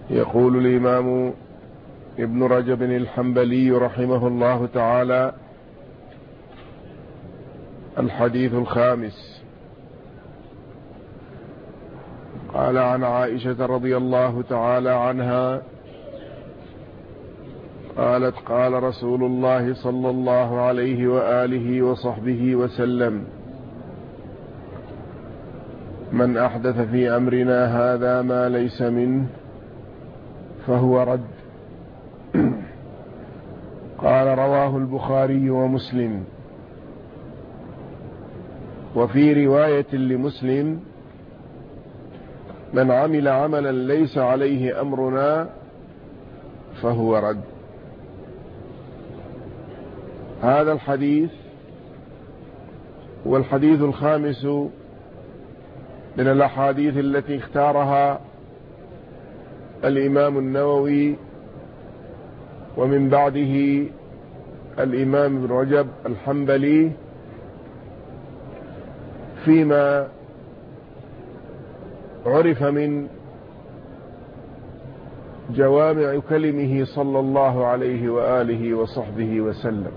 يقول الإمام ابن رجب الحنبلي رحمه الله تعالى: الحديث الخامس. قال: عن عائشة رضي الله تعالى عنها قالت: قال رسول الله صلى الله عليه وآله وصحبه وسلم: من أحدث في أمرنا هذا ما ليس منه فهو رد. قال: رواه البخاري ومسلم. وفي رواية لمسلم: من عمل عملا ليس عليه أمرنا فهو رد. هذا الحديث هو الحديث الخامس من الأحاديث التي اختارها الإمام النووي ومن بعده الإمام ابن رجب الحنبلي فيما عرف من جوامع كلمه صلى الله عليه وآله وصحبه وسلم.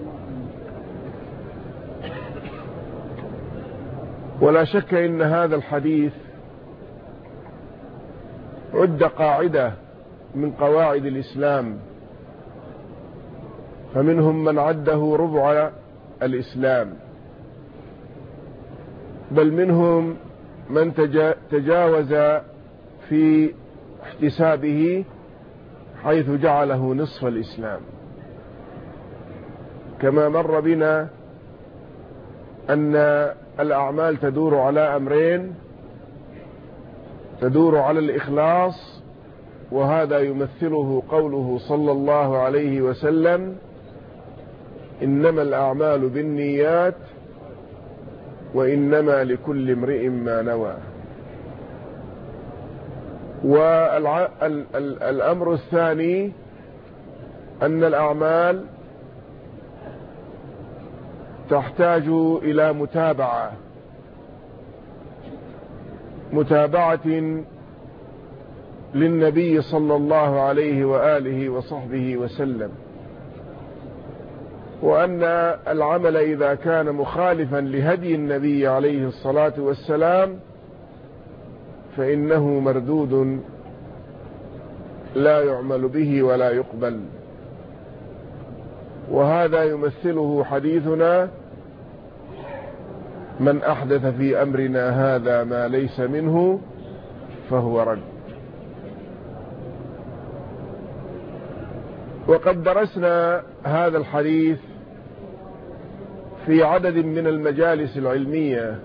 ولا شك إن هذا الحديث عد قاعدة من قواعد الإسلام، فمنهم من عده ربع الإسلام، بل منهم من تجاوز في احتسابه حيث جعله نصف الإسلام. كما مر بنا أن الأعمال تدور على أمرين: تدور على الإخلاص، وهذا يمثله قوله صلى الله عليه وسلم: إنما الأعمال بالنيات وإنما لكل امرئ ما نوى. والأمر الثاني أن الأعمال تحتاج إلى متابعة للنبي صلى الله عليه وآله وصحبه وسلم، وأن العمل إذا كان مخالفا لهدي النبي عليه الصلاة والسلام فإنه مردود لا يعمل به ولا يقبل. وهذا يمثله حديثنا: من أحدث في أمرنا هذا ما ليس منه فهو رد. وقد درسنا هذا الحديث في عدد من المجالس العلمية،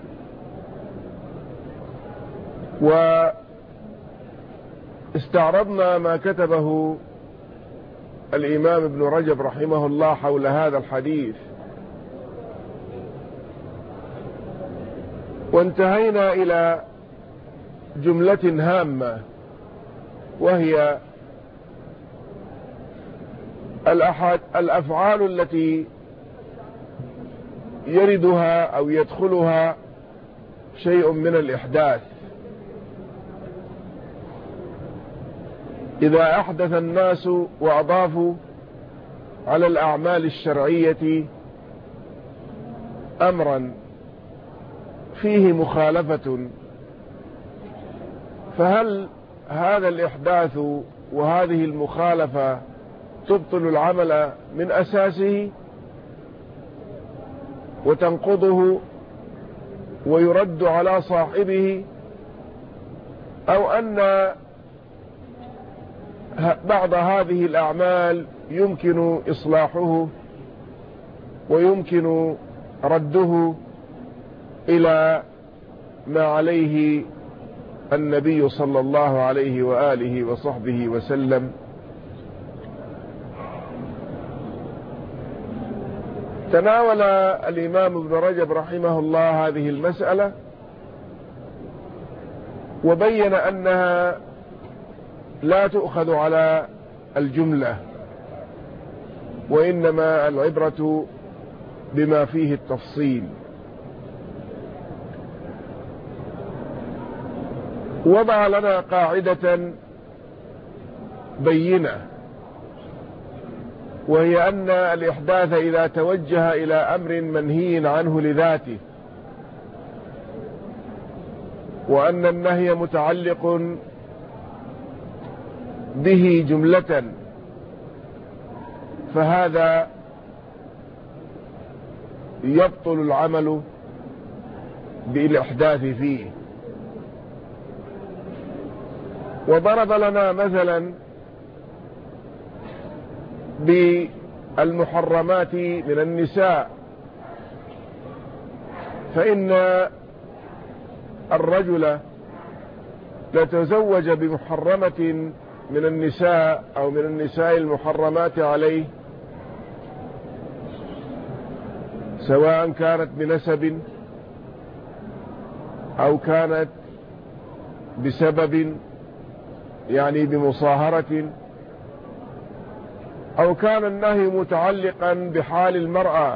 واستعرضنا ما كتبه الإمام ابن رجب رحمه الله حول هذا الحديث، وانتهينا إلى جملة هامة، وهي الأفعال التي يردها أو يدخلها شيء من الإحداث. إذا أحدث الناس وأضافوا على الأعمال الشرعية أمرا فيه مخالفة، فهل هذا الإحداث وهذه المخالفة تبطل العمل من أساسه وتنقضه ويرد على صاحبه، أو أن بعض هذه الأعمال يمكن إصلاحه ويمكن رده إلى ما عليه النبي صلى الله عليه وآله وصحبه وسلم؟ تناول الإمام ابن رجب رحمه الله هذه المسألة، وبين أنها لا تؤخذ على الجملة، وإنما العبرة بما فيه التفصيل. وضع لنا قاعدة بينة، وهي أن الإحداث إذا توجه إلى أمر منهي عنه لذاته، وأن النهي متعلق به جملة، فهذا يبطل العمل بالإحداث فيه. وضرب لنا مثلا بالمحرمات من النساء، فإن الرجل لتزوج بمحرمة من النساء أو من النساء المحرمات عليه، سواء كانت بنسب أو كانت بسبب يعني بمصاهرة، أو كان النهي متعلقا بحال المرأة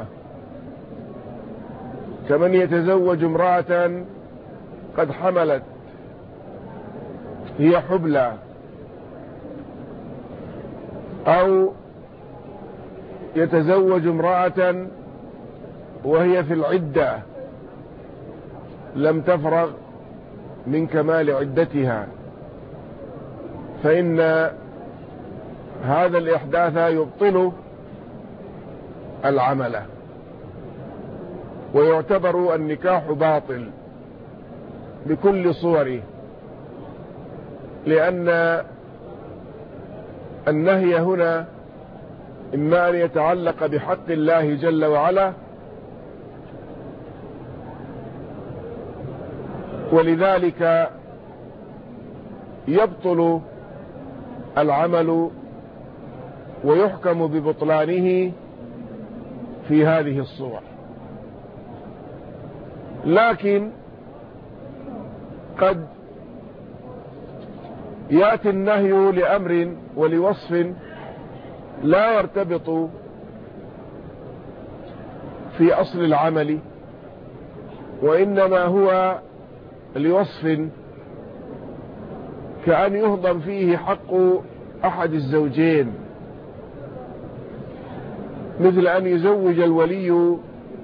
كمن يتزوج امرأة قد حملت هي حبلى، أو يتزوج امرأة وهي في العدة لم تفرغ من كمال عدتها، فإن هذا الإحداث يبطل العمل، ويعتبر النكاح باطل بكل صوره، لأن النهي هنا إما أن يتعلق بحق الله جل وعلا، ولذلك يبطل العمل ويحكم ببطلانه في هذه الصور. لكن قد يأتي النهي لأمر ولوصف لا يرتبط في أصل العمل، وإنما هو لوصف، كأن يهضم فيه حق أحد الزوجين، مثل أن يزوج الولي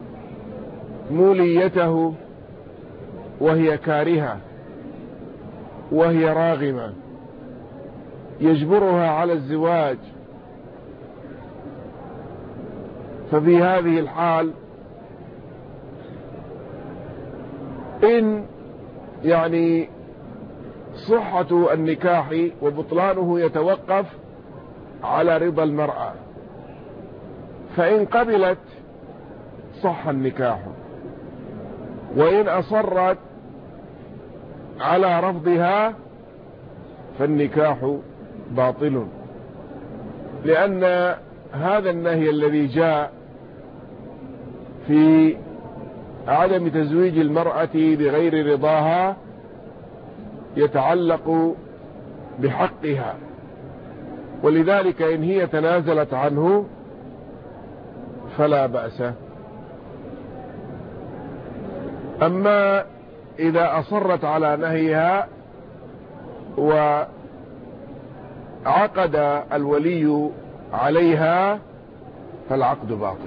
موليته وهي كارهة وهي راغمة، يجبرها على الزواج، ففي هذه الحال إن يعني صحة النكاح وبطلانه يتوقف على رضا المرأة، فإن قبلت صح النكاح، وإن أصرت على رفضها فالنكاح باطل، لأن هذا النهي الذي جاء في عدم تزويج المرأة بغير رضاها يتعلق بحقها، ولذلك إن هي تنازلت عنه فلا بأس. أما إذا أصرت على نهيها وعقد الولي عليها فالعقد باطل.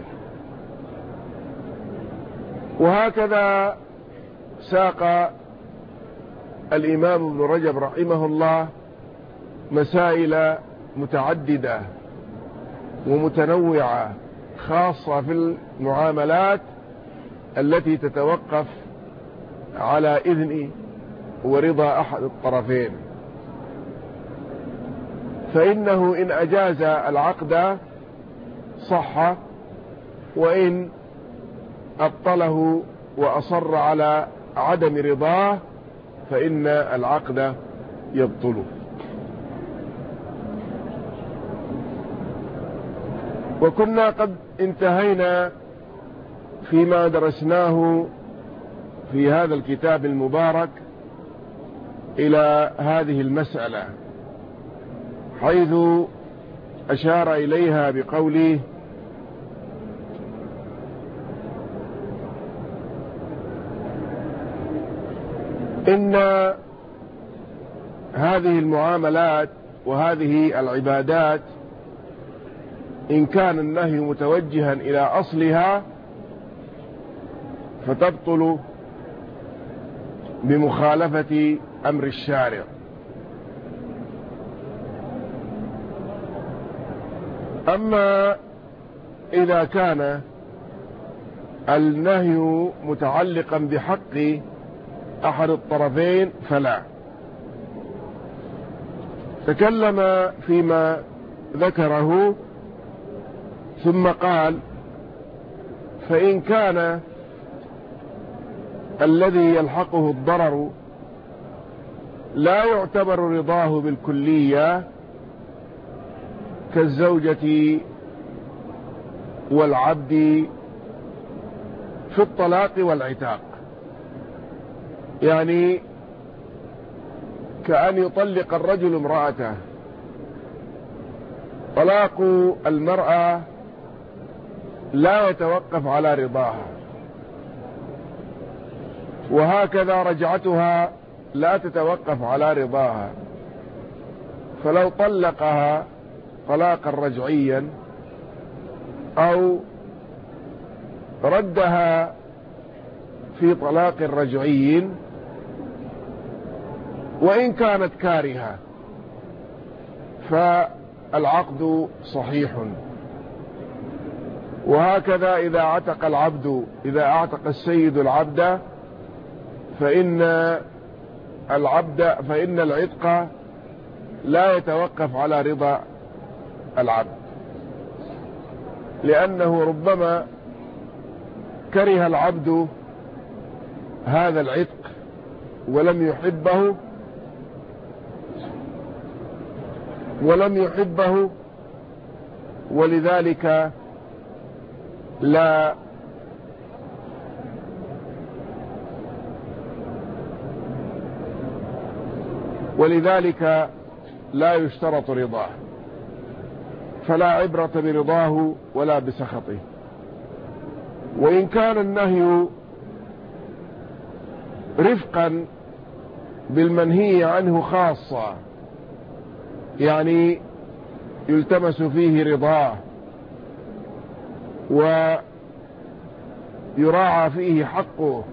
وهكذا ساق الإمام ابن رجب رحمه الله مسائل متعددة ومتنوعة خاصة في المعاملات التي تتوقف على إذن ورضا أحد الطرفين، فإنه إن أجاز العقد صح، وإن أبطله وأصر على عدم رضاه فإن العقد يبطل. وكنا قد انتهينا فيما درسناه في هذا الكتاب المبارك إلى هذه المسألة، حيث أشار إليها بقوله: إن هذه المعاملات وهذه العبادات إن كان النهي متوجها إلى أصلها فتبطل بمخالفة أمر الشارع. أما إذا كان النهي متعلقا بحق أحد الطرفين فلا. تكلم فيما ذكره ثم قال: فإن كان الذي يلحقه الضرر لا يعتبر رضاه بالكلية كالزوجة والعبد في الطلاق والعتاق، يعني كأن يطلق الرجل امرأته، طلاق المرأة لا يتوقف على رضاها، وهكذا رجعتها لا تتوقف على رضاها. فلو طلقها طلاقا رجعيا أو ردها في طلاق رجعي وإن كانت كارهة فالعقد صحيح. وهكذا إذا أعتق السيد العبد فإن العتق لا يتوقف على رضا العبد، لأنه ربما كره العبد هذا العتق ولم يحبه ولذلك لا يشترط رضاه، فلا عبرة برضاه ولا بسخطه. وإن كان النهي رفقا بالمنهي عنه خاصة، يعني يلتمس فيه رضاه ويراعى فيه حقه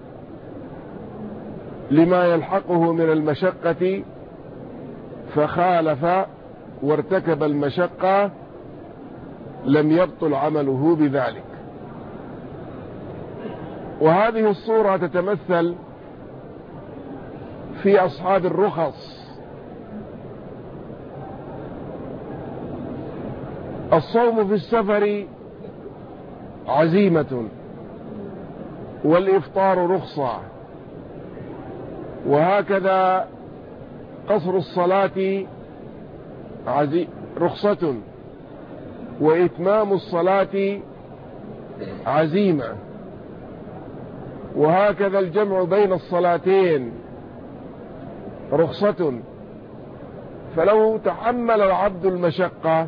لما يلحقه من المشقة، فخالف وارتكب المشقة لم يبطل عمله بذلك. وهذه الصورة تتمثل في أصحاب الرخص. الصوم في السفر عزيمة والإفطار رخصة، وهكذا قصر الصلاة رخصة وإتمام الصلاة عزيمة، وهكذا الجمع بين الصلاتين رخصة. فلو تحمل العبد المشقة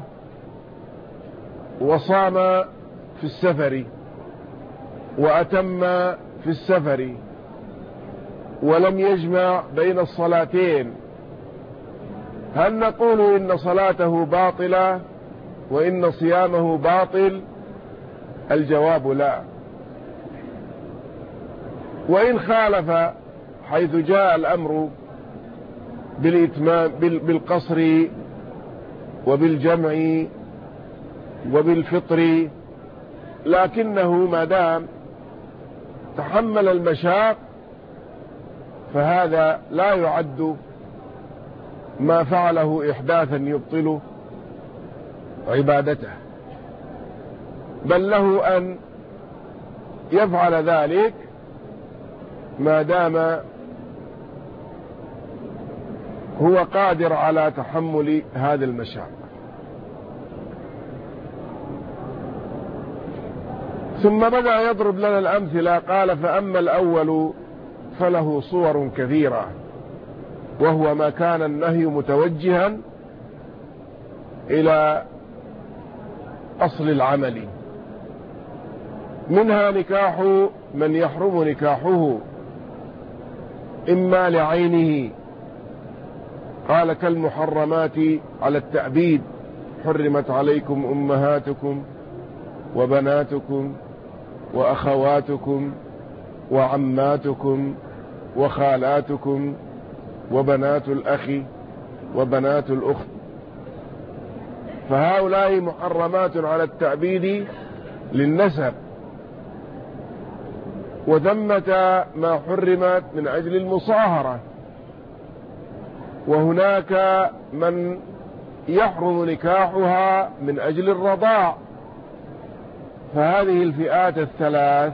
وصام في السفر وأتم في السفر ولم يجمع بين الصلاتين، هل نقول إن صلاته باطلة وإن صيامه باطل؟ الجواب لا. وإن خالف حيث جاء الأمر بالإتمام بالقصر وبالجمع وبالفطر، لكنه ما دام تحمل المشاق فهذا لا يعد ما فعله إحداثا يبطل عبادته، بل له أن يفعل ذلك ما دام هو قادر على تحمل هذا المشاق. ثم بدأ يضرب لنا الأمثلة. قال: فأما الأول فله صور كثيرة، وهو ما كان النهي متوجها إلى أصل العمل، منها نكاح من يحرم نكاحه إما لعينه قال كالمحرمات على التأبيد: حرمت عليكم أمهاتكم وبناتكم وأخواتكم وعماتكم وخالاتكم وبنات الأخ وبنات الأخت. فهؤلاء محرمات على التأبيد للنسب، وثمة ما حرمت من أجل المصاهرة، وهناك من يحرم نكاحها من أجل الرضاع. فهذه الفئات الثلاث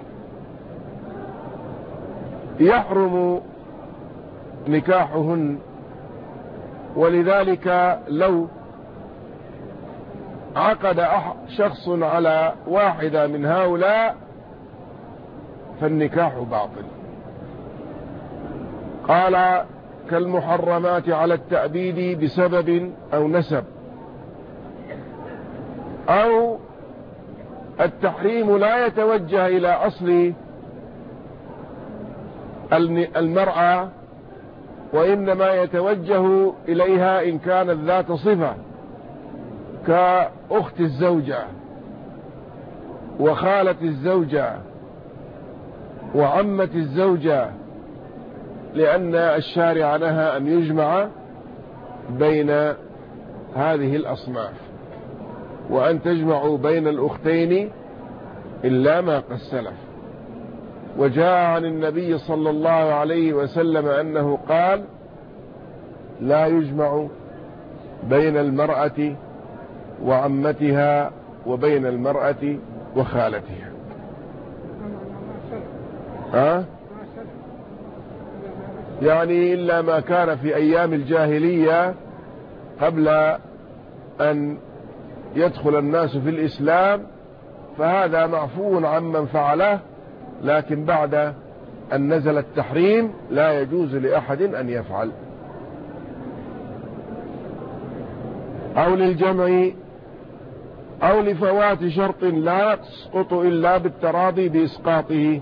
يحرم نكاحهن، ولذلك لو عقد شخص على واحدة من هؤلاء فالنكاح باطل. قال كالمحرمات على التأبيد بسبب أو نسب، أو التحريم لا يتوجه إلى أصل المرأة، وإنما يتوجه إليها إن كانت ذات صفة، كأخت الزوجة وخالة الزوجة وعمة الزوجة، لأن الشارع نهى أن يجمع بين هذه الأصناف، وأن تجمعوا بين الأختين إلا ما قد سلف. وجاء عن النبي صلى الله عليه وسلم أنه قال: لا يجمع بين المرأة وعمتها وبين المرأة وخالتها. يعني إلا ما كان في أيام الجاهلية قبل أن يدخل الناس في الإسلام، فهذا معفو عمن فعله، لكن بعد أن نزل التحريم لا يجوز لأحد أن يفعل. أو للجمع أو لفوات شرط لا يسقط إلا بالتراضي بإسقاطه،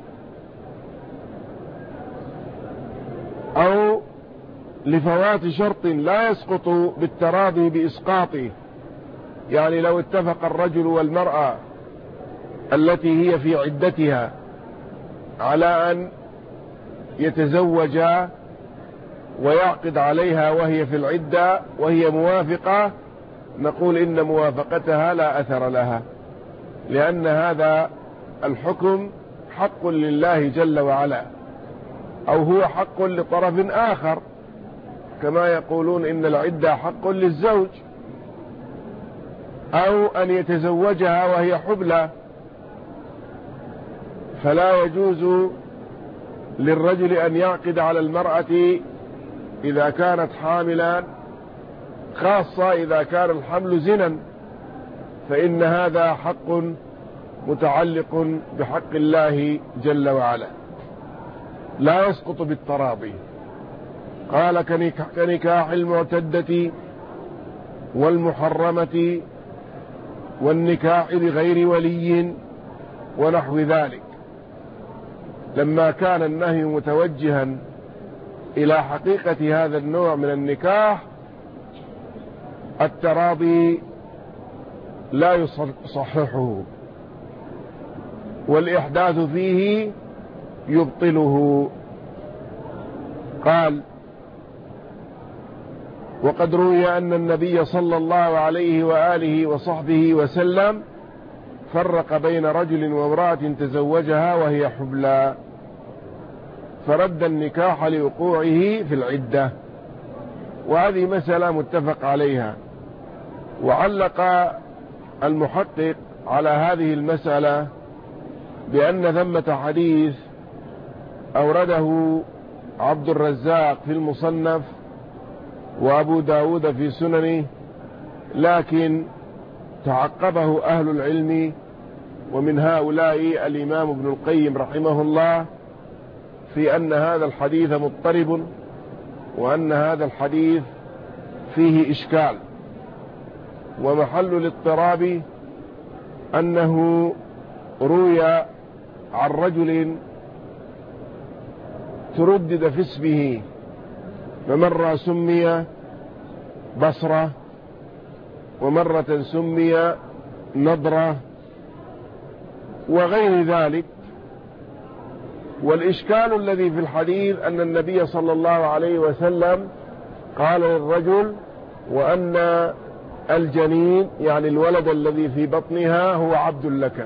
أو لفوات شرط لا يسقط بالتراضي بإسقاطه. يعني لو اتفق الرجل والمرأة التي هي في عدتها على أن يتزوجا ويعقد عليها وهي في العدة وهي موافقة، نقول إن موافقتها لا أثر لها، لأن هذا الحكم حق لله جل وعلا، أو هو حق لطرف آخر، كما يقولون إن العدة حق للزوج، أو أن يتزوجها وهي حبلى، فلا يجوز للرجل أن يعقد على المرأة إذا كانت حاملا، خاصة إذا كان الحمل زنا، فإن هذا حق متعلق بحق الله جل وعلا لا يسقط بالتراضي. قال كنكاح المعتدة والمحرمة والنكاح بغير ولي ونحو ذلك. لما كان النهي متوجها إلى حقيقة هذا النوع من النكاح، التراضي لا يصححه، والإحداث فيه يبطله. قال: وقد روي أن النبي صلى الله عليه وآله وصحبه وسلم فرق بين رجل وامرأة تزوجها وهي حبلى، فرد النكاح لوقوعه في العدة، وهذه مسألة متفق عليها. وعلق المحقق على هذه المسألة بأن ثمة حديث أورده عبد الرزاق في المصنف وأبو داود في سننه، لكن تعقبه أهل العلم، ومن هؤلاء الإمام ابن القيم رحمه الله، في أن هذا الحديث مضطرب، وأن هذا الحديث فيه إشكال، ومحل الاضطراب أنه روي عن رجل تردد في اسمه، فمرة سمي بصرة، ومرة سمي نضرة وغير ذلك. والإشكال الذي في الحديث أن النبي صلى الله عليه وسلم قال للرجل وأن الجنين يعني الولد الذي في بطنها هو عبد لك.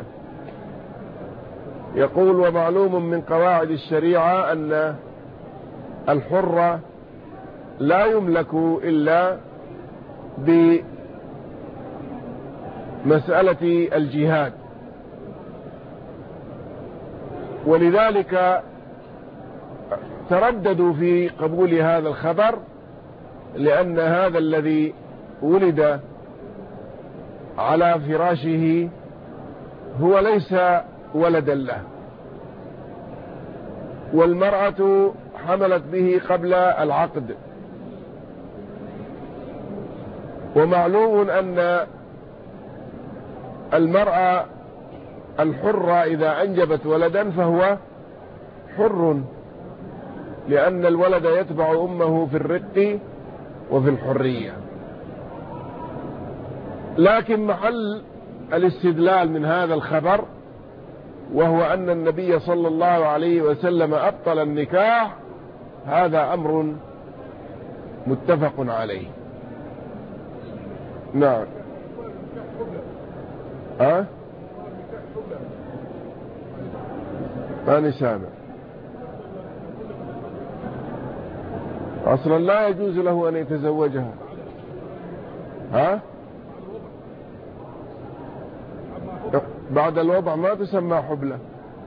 يقول ومعلوم من قواعد الشريعة أن الحر لا يملك إلا بمسألة الجهاد، ولذلك ترددوا في قبول هذا الخبر، لأن هذا الذي ولد على فراشه هو ليس ولدا له، والمرأة حملت به قبل العقد. ومعلوم أن المرأة الحرة إذا أنجبت ولدا فهو حر، لأن الولد يتبع أمه في الرق وفي الحرية. لكن محل الاستدلال من هذا الخبر وهو أن النبي صلى الله عليه وسلم أبطل النكاح، هذا أمر متفق عليه. نعم. ماني سامع. أصلا لا يجوز له أن يتزوجها. بعد الوضع ما تسمى حبلة.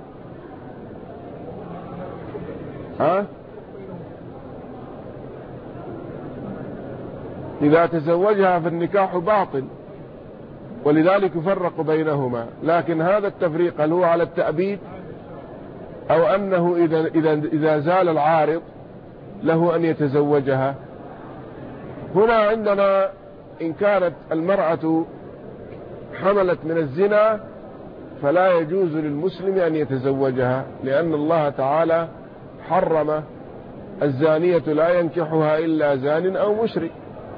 إذا تزوجها فالنكاح باطل، ولذلك يفرق بينهما. لكن هذا التفريق هل هو على التأبيد أو أنه إذا زال العارض له أن يتزوجها؟ هنا عندنا إن كانت المرأة حملت من الزنا فلا يجوز للمسلم أن يتزوجها، لأن الله تعالى حرم الزانية لا ينكحها إلا زان أو مشرك،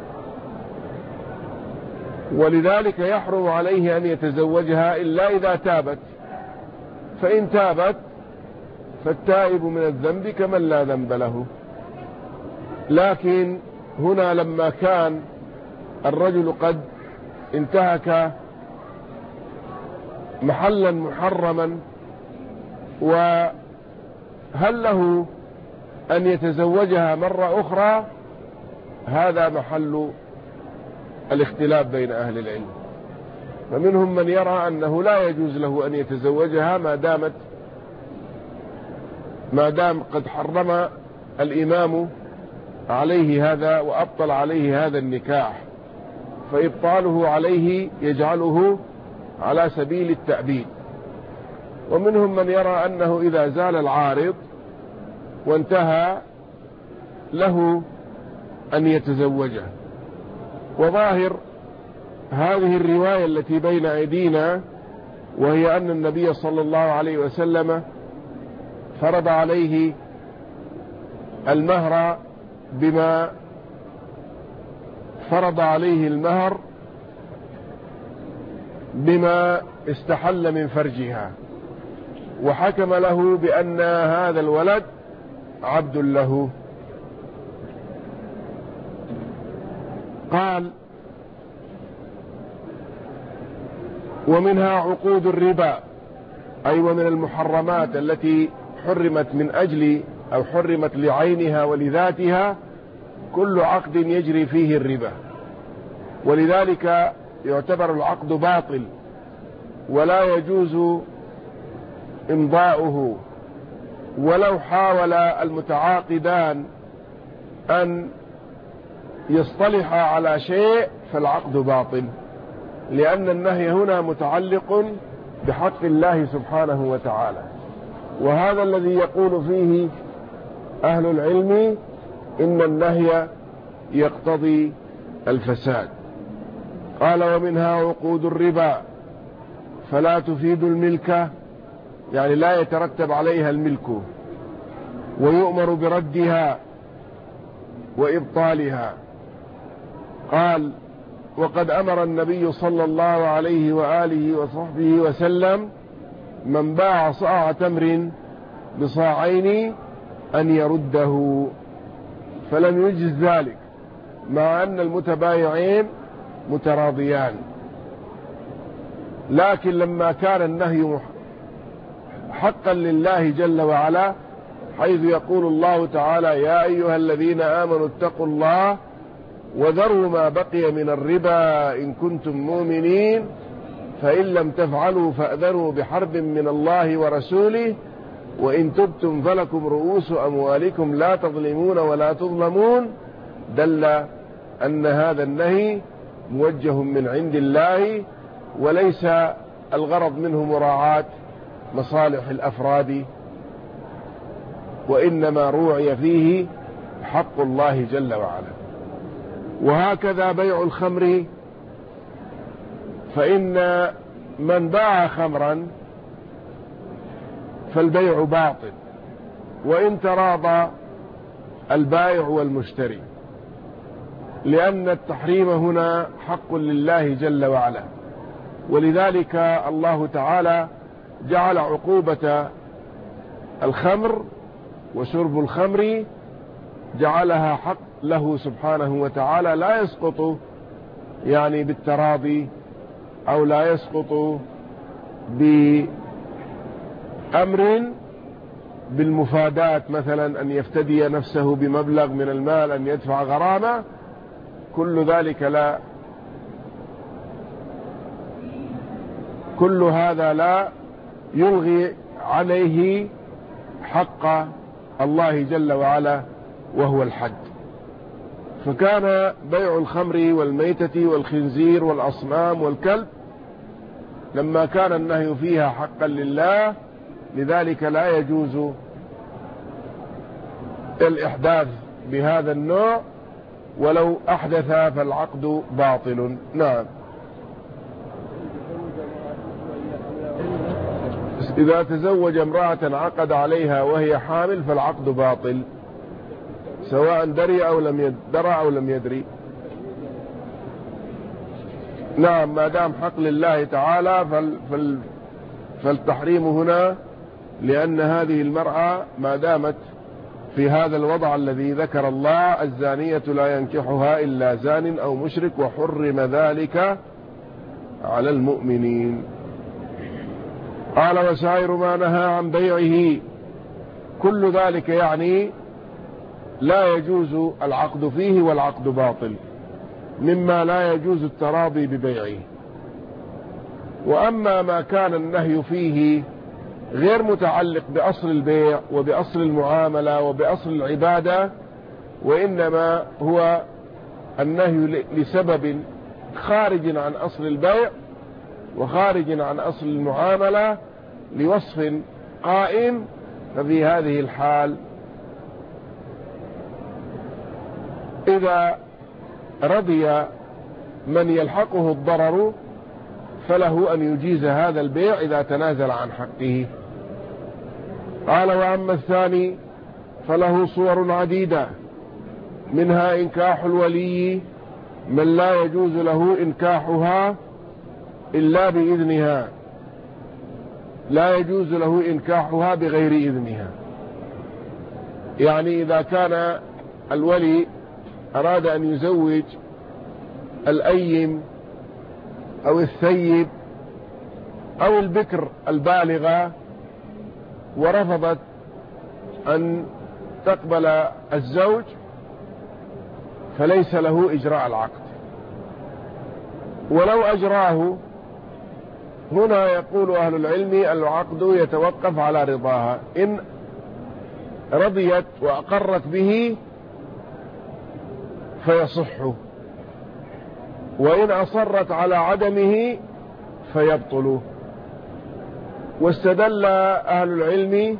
ولذلك يحرم عليه أن يتزوجها إلا إذا تابت، فإن تابت فالتائب من الذنب كمن لا ذنب له. لكن هنا لما كان الرجل قد انتهك محلا محرما، وهل له أن يتزوجها مرة أخرى؟ هذا محل الاختلاف بين أهل العلم. فمنهم من يرى أنه لا يجوز له أن يتزوجها ما دام قد حرم الإمام عليه هذا وأبطل عليه هذا النكاح، فإبطاله عليه يجعله على سبيل التأبيد. ومنهم من يرى أنه إذا زال العارض وانتهى له أن يتزوجه. وظاهر هذه الرواية التي بين أيدينا وهي أن النبي صلى الله عليه وسلم فرض عليه المهر بما فرض عليه المهر بما استحل من فرجها، وحكم له بأن هذا الولد عبد له. قال ومنها عقود الربا، أي ومن المحرمات التي حرمت من أجل أو حرمت لعينها ولذاتها كل عقد يجري فيه الربا، ولذلك يعتبر العقد باطل ولا يجوز إمضاؤه، ولو حاول المتعاقدان أن يصطلحا على شيء فالعقد باطل، لأن النهي هنا متعلق بحق الله سبحانه وتعالى. وهذا الذي يقول فيه أهل العلم إن النهي يقتضي الفساد. قال ومنها عقود الربا فلا تفيد الملك، يعني لا يترتب عليها الملك، ويؤمر بردها وإبطالها. قال: وقد أمر النبي صلى الله عليه وآله وصحبه وسلم من باع صاع تمر بصاعين أن يرده، فلم يجز ذلك مع أن المتبايعين متراضيان. لكن لما كان النهي حقا لله جل وعلا، حيث يقول الله تعالى: يا أيها الذين آمنوا اتقوا الله وذروا ما بقي من الربا إن كنتم مؤمنين فإن لم تفعلوا فأذنوا بحرب من الله ورسوله وإن تبتم فلكم رؤوس أموالكم لا تظلمون ولا تظلمون، دل أن هذا النهي موجه من عند الله، وليس الغرض منه مراعاة مصالح الأفراد، وإنما روعي فيه حق الله جل وعلا. وهكذا بيع الخمر، فإن من باع خمرا فالبيع باطل وإن تراضى البائع والمشتري، لأن التحريم هنا حق لله جل وعلا. ولذلك الله تعالى جعل عقوبة الخمر وشرب الخمر جعلها حق له سبحانه وتعالى، لا يسقط يعني بالتراضي أو لا يسقط بأمر بالمفادات، مثلا أن يفتدي نفسه بمبلغ من المال، أن يدفع غرامة، كل ذلك لا، كل هذا لا يلغي عليه حق الله جل وعلا وهو الحد. فكان بيع الخمر والميتة والخنزير والأصنام والكلب لما كان النهي فيها حقا لله، لذلك لا يجوز الإحداث بهذا النوع، ولو أحدث فالعقد باطل. نعم. إذا تزوج امرأة عقد عليها وهي حامل فالعقد باطل، سواء دري أو لم يدري. نعم، ما دام حق لله تعالى فالتحريم هنا، لأن هذه المرأة ما دامت في هذا الوضع الذي ذكر الله: الزانية لا ينكحها إلا زان أو مشرك وحرم ذلك على المؤمنين. قال: وسائر ما نهى عن بيعه، كل ذلك يعني لا يجوز العقد فيه والعقد باطل، مما لا يجوز التراضي ببيعه. وأما ما كان النهي فيه غير متعلق بأصل البيع وبأصل المعاملة وبأصل العبادة، وإنما هو النهي لسبب خارج عن أصل البيع وخارج عن أصل المعاملة لوصف قائم، ففي هذه الحال إذا رضي من يلحقه الضرر فله أن يجيز هذا البيع إذا تنازل عن حقه. قال: وأما الثاني فله صور عديدة، منها إنكاح الولي من لا يجوز له إنكاحها إلا بإذنها، لا يجوز له إنكاحها بغير إذنها. يعني إذا كان الولي أراد أن يزوج الأيم أو الثيب أو البكر البالغة ورفضت أن تقبل الزوج، فليس له إجراء العقد. ولو أجراه، هنا يقول أهل العلم: العقد يتوقف على رضاها، إن رضيت وأقرت به فيصح، وإن أصرت على عدمه فيبطل. واستدل أهل العلم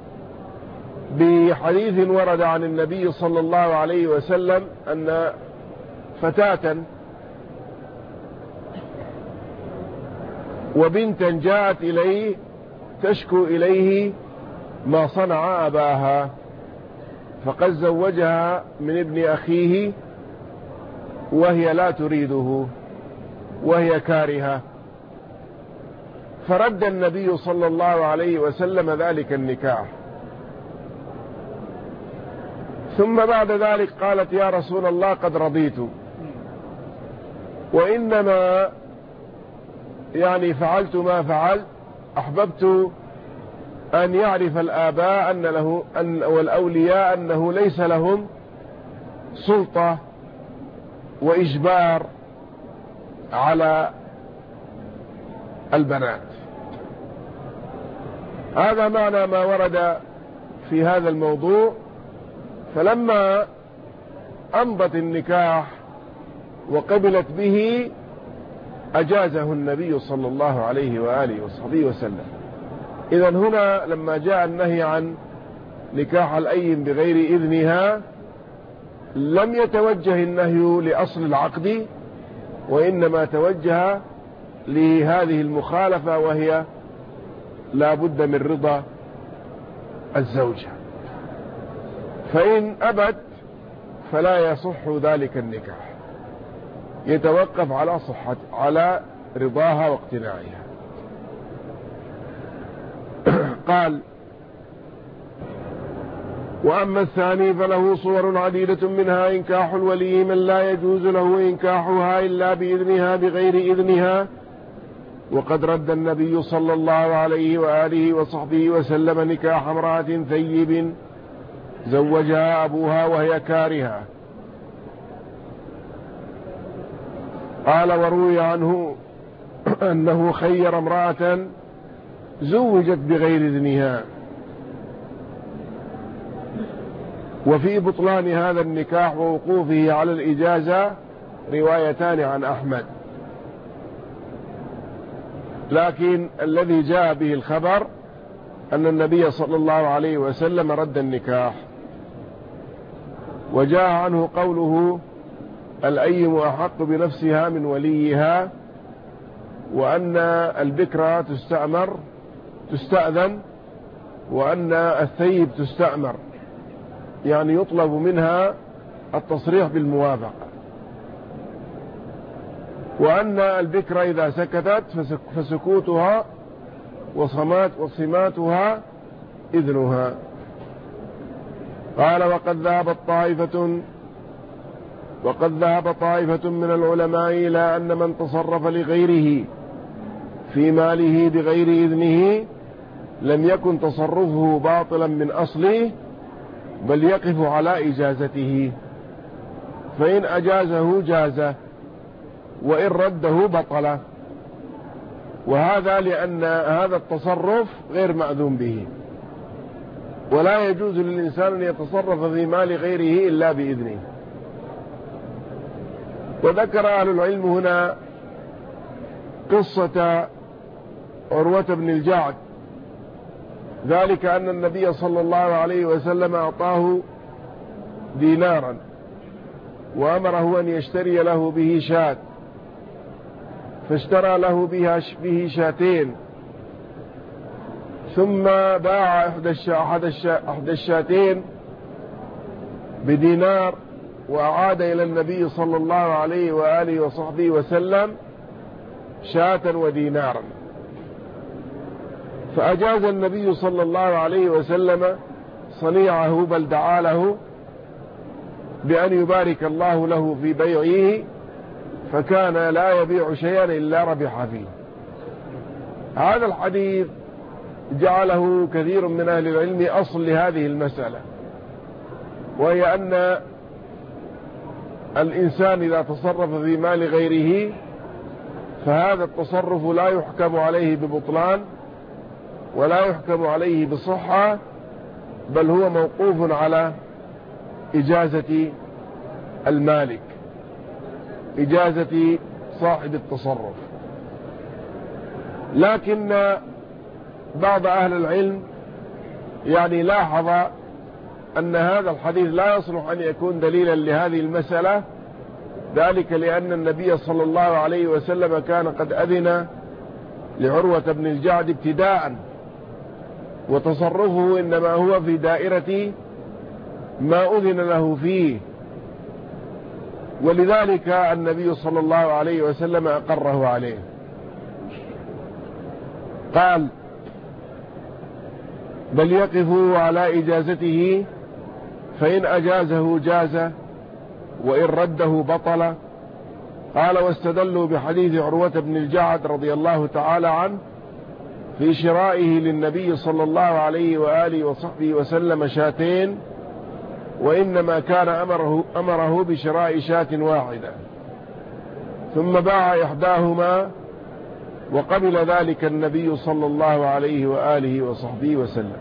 بحديث ورد عن النبي صلى الله عليه وسلم أن فتاة وبنتا جاءت إليه تشكو إليه ما صنع أباها، فقد زوجها من ابن أخيه وهي لا تريده وهي كارهة، فرد النبي صلى الله عليه وسلم ذلك النكاح. ثم بعد ذلك قالت يا رسول الله قد رضيت، وإنما يعني فعلت ما فعلت، أحببت أن يعرف الآباء والأولياء أنه ليس لهم سلطة وإجبار على البنات. هذا معنى ما ورد في هذا الموضوع. فلما أمضت النكاح وقبلت به أجازه النبي صلى الله عليه وآله وصحبه وسلم. إذن هنا لما جاء النهي عن نكاح الأيم بغير إذنها لم يتوجه النهي لأصل العقد، وإنما توجه لهذه المخالفة، وهي لا بد من رضا الزوجة، فإن أبت فلا يصح ذلك النكاح، يتوقف على رضاها واقتناعها. قال وأما الثاني فله صور عديدة، منها إنكاح الولي من لا يجوز له إنكاحها إلا بإذنها بغير إذنها، وقد رد النبي صلى الله عليه وآله وصحبه وسلم نكاح امرأة ثيب زوجها أبوها وهي كارهة. قال وروي عنه أنه خير امرأة زوجت بغير إذنها. وفي بطلان هذا النكاح ووقوفه على الإجازة روايتان عن أحمد، لكن الذي جاء به الخبر أن النبي صلى الله عليه وسلم رد النكاح. وجاء عنه قوله الأيم أحق بنفسها من وليها، وأن البكرة تستأذن، وأن الثيب تستأمر، يعني يطلب منها التصريح بالموافقة، وأن البكرة إذا سكتت فسكوتها وصماتها إذنها. قال وقد ذهب طائفة من العلماء إلى أن من تصرف لغيره في ماله بغير إذنه لم يكن تصرفه باطلا من أصله، بل يقف على إجازته، فإن أجازه جازه، وإن رده بطل. وهذا لأن هذا التصرف غير مأذون به، ولا يجوز للإنسان أن يتصرف في مال غيره إلا بإذنه. وذكر أهل العلم هنا قصة عروة بن الجعد، ذلك أن النبي صلى الله عليه وسلم أعطاه دينارا وأمره أن يشتري له به شاة، فاشترى له به شاتين، ثم باع أحد الشاتين بدينار، وأعاد إلى النبي صلى الله عليه وآله وصحبه وسلم شاة ودينارا. فأجاز النبي صلى الله عليه وسلم صنيعه، بل دعا له بأن يبارك الله له في بيعه، فكان لا يبيع شيئا إلا ربح فيه. هذا الحديث جعله كثير من أهل العلم أصل لهذه المسألة، وهي أن الإنسان إذا تصرف في مال غيره فهذا التصرف لا يحكم عليه ببطلان ولا يحكم عليه بصحة، بل هو موقوف على إجازة المالك، إجازة صاحب التصرف. لكن بعض أهل العلم يعني لاحظ أن هذا الحديث لا يصلح أن يكون دليلا لهذه المسألة، ذلك لأن النبي صلى الله عليه وسلم كان قد أذن لعروة بن الجعد ابتداء، وتصرفه إنما هو في دائرة ما أذن له فيه، ولذلك النبي صلى الله عليه وسلم أقره عليه. قال: بل يقفوا على إجازته، فإن أجازه جاز وإن رده بطل. قال: واستدلوا بحديث عروة بن الجعد رضي الله تعالى عنه في شرائه للنبي صلى الله عليه وآله وصحبه وسلم شاتين، وإنما كان أمره بشراء شاة واحدة ثم باع إحداهما، وقبل ذلك النبي صلى الله عليه وآله وصحبه وسلم.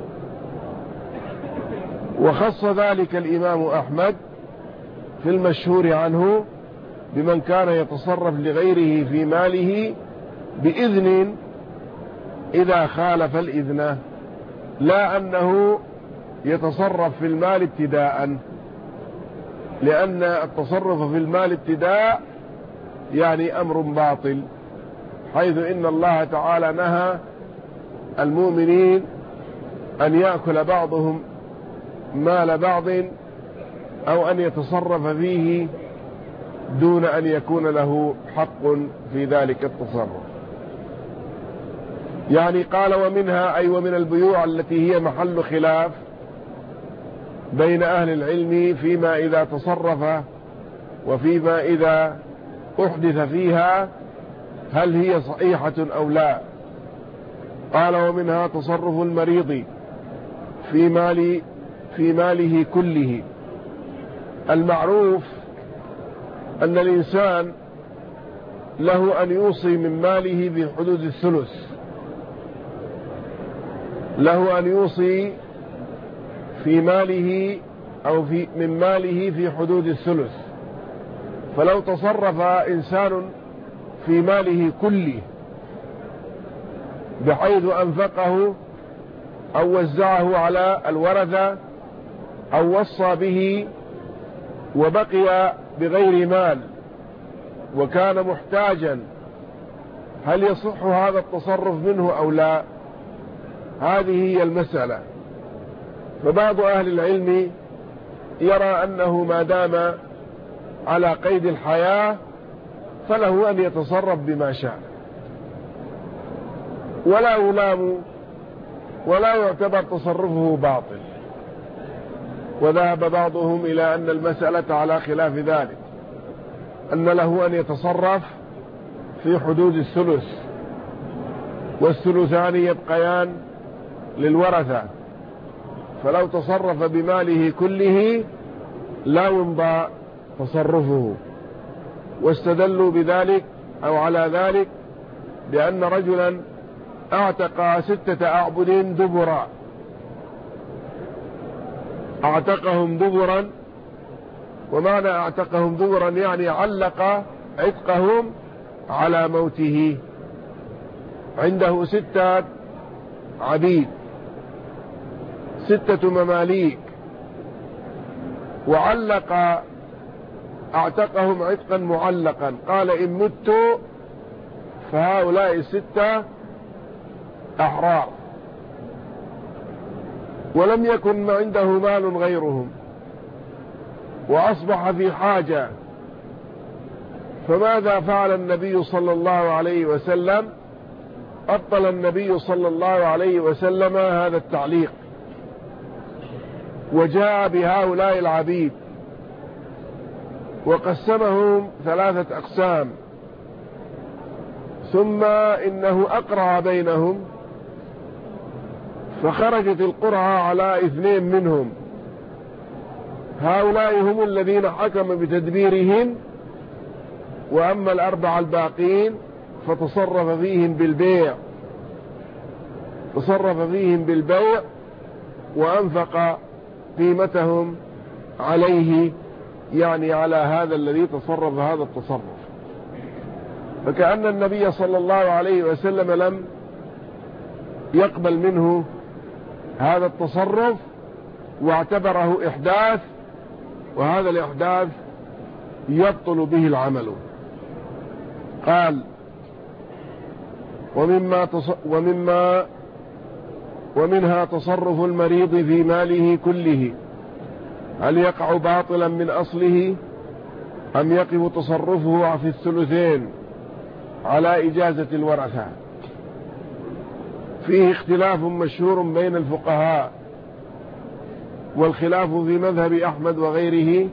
وخص ذلك الإمام أحمد في المشهور عنه بمن كان يتصرف لغيره في ماله بإذن إذا خالف الإذن، لا أنه يتصرف في المال ابتداء، لأن التصرف في المال ابتداء يعني أمر باطل، حيث إن الله تعالى نهى المؤمنين أن يأكل بعضهم مال بعض أو أن يتصرف فيه دون أن يكون له حق في ذلك التصرف. يعني قال: ومنها أي ومن البيوع التي هي محل خلاف بين أهل العلم فيما إذا تصرف وفيما إذا أحدث فيها هل هي صحيحة أو لا. قال: ومنها تصرف المريض في ماله كله. المعروف أن الإنسان له أن يوصي من ماله بحدود الثلث، له أن يوصي في ماله أو من ماله في حدود الثلث. فلو تصرف إنسان في ماله كله بحيث أنفقه أو وزعه على الورثة أو وصى به وبقي بغير مال وكان محتاجا، هل يصح هذا التصرف منه أو لا؟ هذه هي المسألة. فبعض أهل العلم يرى أنه ما دام على قيد الحياة فله أن يتصرف بما شاء ولا يلام ولا يعتبر تصرفه باطل. وذهب بعضهم إلى أن المسألة على خلاف ذلك، أن له أن يتصرف في حدود الثلث، والثلثان يبقيان للورثة، فلو تصرف بماله كله لا يمضى تصرفه. واستدلوا بذلك أو على ذلك بأن رجلا اعتق 6 أعبد دبرا، اعتقهم دبرا. ومعنى اعتقهم دبرا يعني علق عتقهم على موته. عنده 6 عبيد، 6 مماليك، وعلق اعتقهم عتقا معلقا. قال: إن مت فهؤلاء 6 أحرار، ولم يكن عنده مال غيرهم وأصبح في حاجة. فماذا فعل النبي صلى الله عليه وسلم؟ أبطل النبي صلى الله عليه وسلم هذا التعليق، وجاء بهؤلاء العبيد وقسمهم 3 أقسام، ثم إنه أقرع بينهم، فخرجت القرعة على 2 منهم. هؤلاء هم الذين حكم بتدبيرهم، وأما 4 الباقين فتصرف فيهم بالبيع، وأنفق قيمتهم عليه، يعني على هذا الذي تصرف هذا التصرف. فكأن النبي صلى الله عليه وسلم لم يقبل منه هذا التصرف واعتبره إحداث، وهذا الإحداث يبطل به العمل. قال: ومنها تصرف المريض في ماله كله. هل يقع باطلا من أصله أم يقف تصرفه في الثلثين على إجازة الورثة؟ فيه اختلاف مشهور بين الفقهاء، والخلاف في مذهب أحمد وغيره.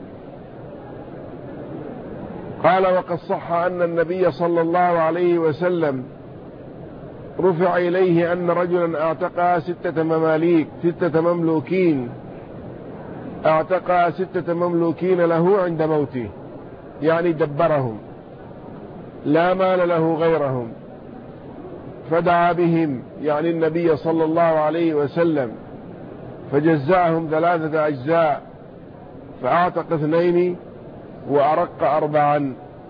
قال: وقد صح أن النبي صلى الله عليه وسلم رفع إليه أن رجلا اعتقى 6 مماليك 6 مملوكين، اعتقى 6 مملوكين له عند موته، يعني دبرهم، لا مال له غيرهم، فدعا بهم، يعني النبي صلى الله عليه وسلم، فجزاهم 3 أجزاء، فأعتق 2 وأرق 4،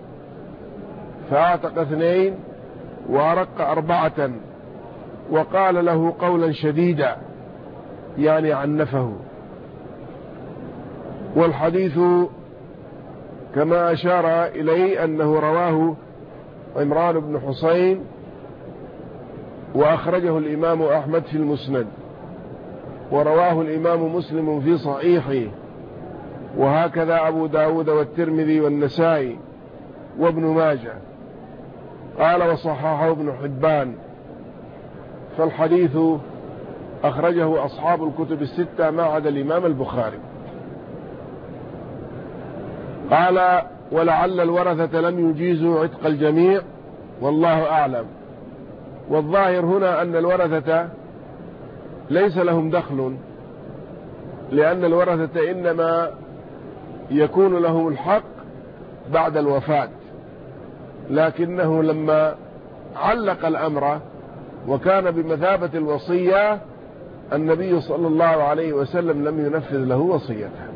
فأعتق 2 وأرق 4، وقال له قولا شديدا، يعني عنفه. والحديث كما أشار إليه أنه رواه عمران بن حسين، وأخرجه الإمام أحمد في المسند، ورواه الإمام مسلم في صحيحه، وهكذا أبو داود والترمذي والنسائي وابن ماجه. قال: وصححه ابن حبان. فالحديث أخرجه أصحاب الكتب ال6 ما عدا الإمام البخاري. قال: ولعل الورثة لم يجيزوا عتق الجميع، والله أعلم. والظاهر هنا أن الورثة ليس لهم دخل، لأن الورثة إنما يكون لهم الحق بعد الوفاة، لكنه لما علق الأمر وكان بمثابة الوصية، النبي صلى الله عليه وسلم لم ينفذ له وصيته.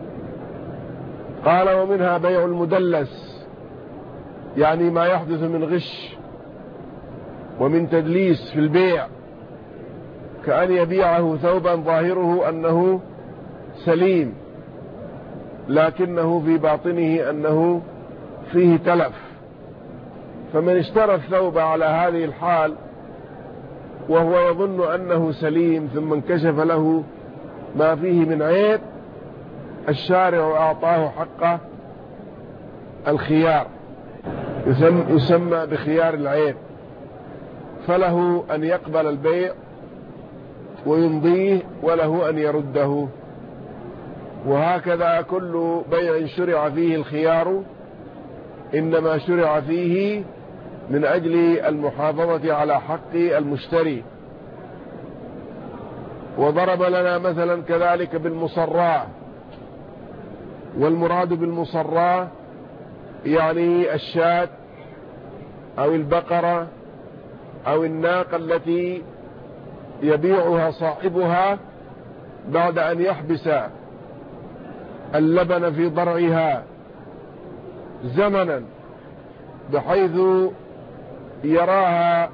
قال: ومنها بيع المدلس، يعني ما يحدث من غش ومن تدليس في البيع، كأن يبيعه ثوبا ظاهره أنه سليم لكنه في باطنه أنه فيه تلف. فمن اشترى الثوب على هذه الحال وهو يظن أنه سليم ثم انكشف له ما فيه من عيب، الشارع أعطاه حق الخيار، يسمى بخيار العيب، فله أن يقبل البيع ويمضيه، وله أن يرده. وهكذا كل بيع شرع فيه الخيار إنما شرع فيه من أجل المحافظة على حق المشتري. وضرب لنا مثلا كذلك بالمصراة، والمراد بالمصراة يعني الشاة أو البقرة أو الناقة التي يبيعها صاحبها بعد أن يحبس اللبن في ضرعها زمنا، بحيث يراها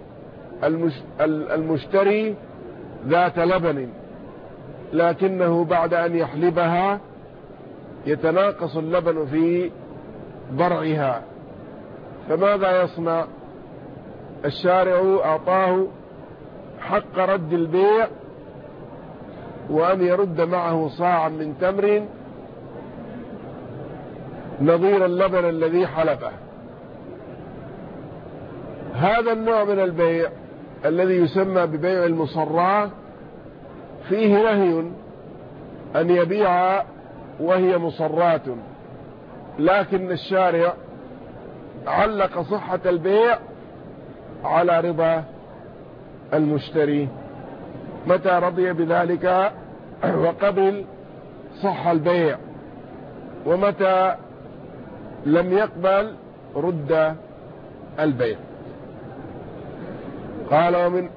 المشتري ذات لبن، لكنه بعد أن يحلبها يتناقص اللبن في ضرعها. فماذا يصنع؟ الشارع أعطاه حق رد البيع، وأن يرد معه صاعا من تمر نظير اللبن الذي حلبه. هذا النوع من البيع الذي يسمى ببيع المصراة فيه نهي أن يبيع وهي مصرات، لكن الشارع علق صحة البيع على رضا المشتري، متى رضي بذلك وقبل صح البيع، ومتى لم يقبل رد البيع. قال: ومن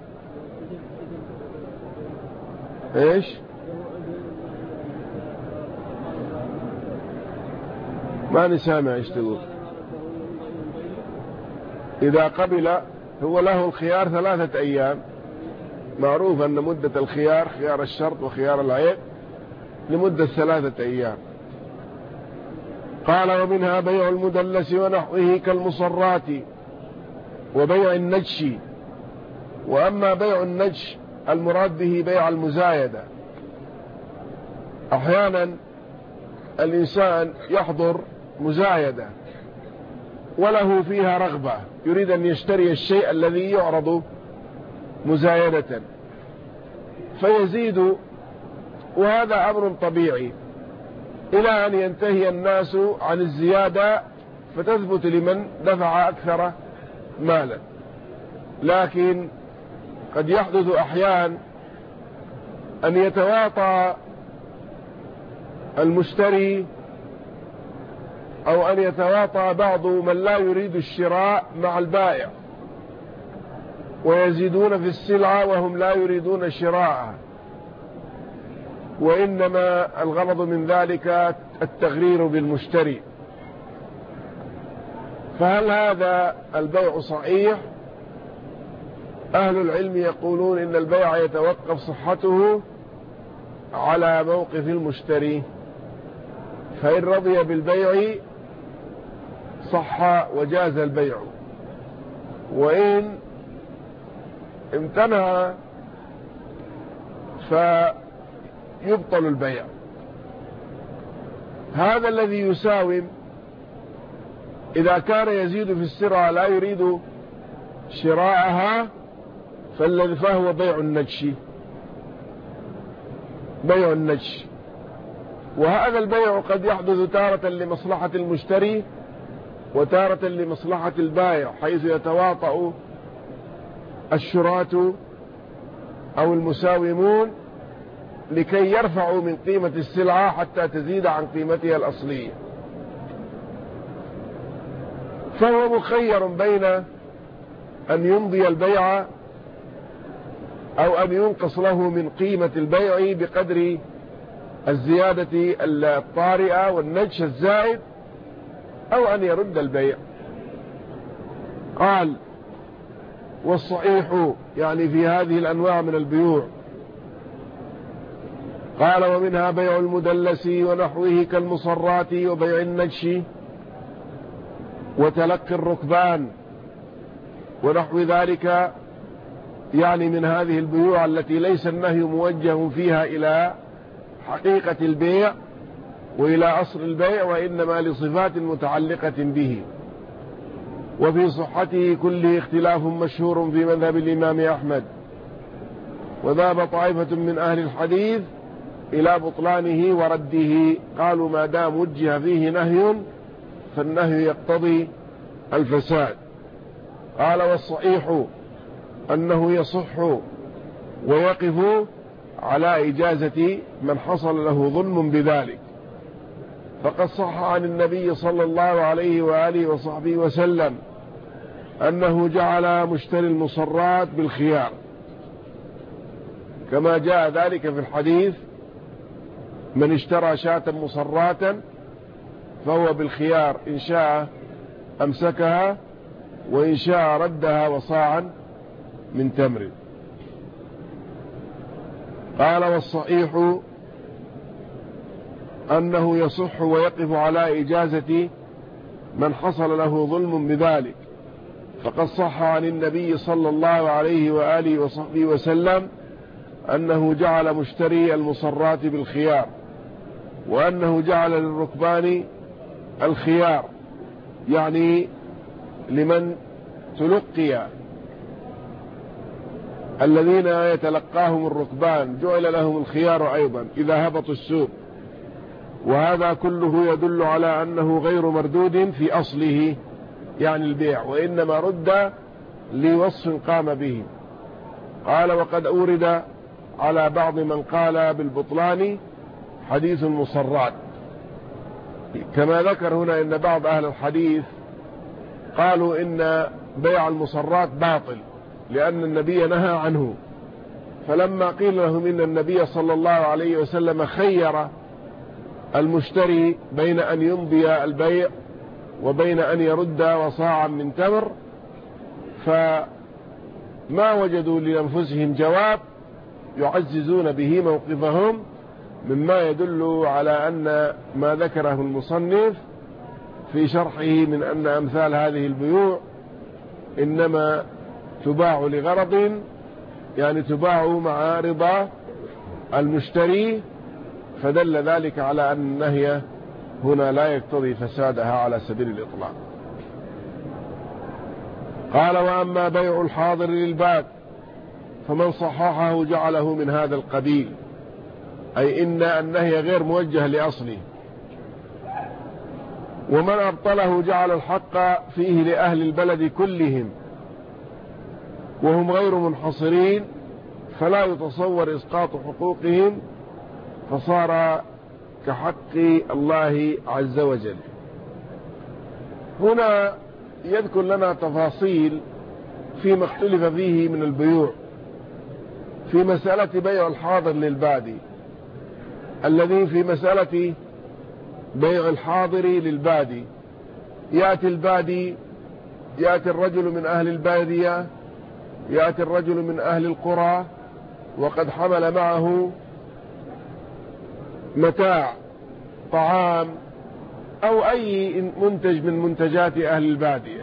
ايش؟ ما نسامع ايش تقول؟ إذا قبل هو له الخيار 3 أيام، معروف أن مدة الخيار خيار الشرط وخيار العيب لمدة 3 أيام. قال: ومنها بيع المدلس ونحوه كالمصرات وبيع النجش. وأما بيع النجش المراد به بيع المزايدة. أحيانا الإنسان يحضر مزايدة وله فيها رغبة، يريد أن يشتري الشيء الذي يعرض مزايدة فيزيد، وهذا أمر طبيعي إلى أن ينتهي الناس عن الزيادة فتثبت لمن دفع أكثر مالا. لكن قد يحدث أحيان أن يتواطى المشتري أو أن يتواطى بعض من لا يريد الشراء مع البائع ويزيدون في السلعة وهم لا يريدون شراءها، وإنما الغرض من ذلك التغرير بالمشتري. فهل هذا البيع صحيح؟ أهل العلم يقولون إن البيع يتوقف صحته على موقف المشتري، فإن رضي بالبيع صح وجاز البيع، وإن امتنع فيبطل البيع. هذا الذي يساوم إذا كان يزيد في السلعة لا يريد شراءها فهو بيع النجش، بيع النجش. وهذا البيع قد يحدث تارة لمصلحة المشتري وتارة لمصلحة البائع، حيث يتواطأ الشراة أو المساومون لكي يرفعوا من قيمة السلعة حتى تزيد عن قيمتها الأصلية، فهو مخير بين أن يمضي البيع أو أن ينقص له من قيمة البيع بقدر الزيادة الطارئة والنجش الزائد، أو أن يرد البيع. قال: والصحيح يعني في هذه الأنواع من البيوع، قال: ومنها بيع المدلس ونحوه كالمصرات وبيع النجش وتلقي الركبان ونحو ذلك، يعني من هذه البيوع التي ليس النهي موجه فيها إلى حقيقة البيع وإلى أصل البيع، وإنما لصفات متعلقة به. وفي صحته كله اختلاف مشهور في مذهب الإمام أحمد، وذهب طائفة من أهل الحديث إلى بطلانه ورده، قالوا ما دام وجه فيه نهي فالنهي يقتضي الفساد. قال: والصحيح أنه يصح ويقف على إجازة من حصل له ظلم بذلك، فقد صح عن النبي صلى الله عليه وآله وصحبه وسلم أنه جعل مشتري المصرات بالخيار، كما جاء ذلك في الحديث: من اشترى شاة مصراتا فهو بالخيار، إن شاء أمسكها وإن شاء ردها وصاعا من تمر. قال: والصحيح أنه يصح ويقف على إجازة من حصل له ظلم بذلك، فقد صح عن النبي صلى الله عليه وآله وصحبه وسلم أنه جعل مشتري المصرات بالخيار، وأنه جعل للركبان الخيار، يعني لمن تلقي الذين يتلقاهم الركبان جعل لهم الخيار أيضا إذا هبطوا السوق. وهذا كله يدل على أنه غير مردود في أصله، يعني البيع، وإنما رد لوصف قام به. قال: وقد أورد على بعض من قال بالبطلان حديث المصرات، كما ذكر هنا إن بعض أهل الحديث قالوا إن بيع المصرات باطل لأن النبي نهى عنه، فلما قيل لهم إن النبي صلى الله عليه وسلم خير المشتري بين أن يمضي البيع وبين أن يرد وصاعا من تمر، فما وجدوا لأنفسهم جواب يعززون به موقفهم، مما يدل على أن ما ذكره المصنف في شرحه من أن أمثال هذه البيوع إنما تباع لغرض، يعني تباع مع رضا المشتري، فدل ذلك على أن النهي هنا لا يقتضي فسادها على سبيل الإطلاق. قال: وأما بيع الحاضر للباد فمن صححه جعله من هذا القبيل، أي إن النهي غير موجه لأصله. ومن أبطله جعل الحق فيه لأهل البلد كلهم وهم غير منحصرين، فلا يتصور إسقاط حقوقهم، فصار كحق الله عز وجل. هنا يذكر لنا تفاصيل فيما اختلف فيه من البيوع في مسألة بيع الحاضر للبادي. الذي في مسألة بيع الحاضر للبادي، يأتي البادي، يأتي الرجل من أهل البادية، يأتي الرجل من أهل القرى وقد حمل معه متاع طعام أو أي منتج من منتجات أهل البادية.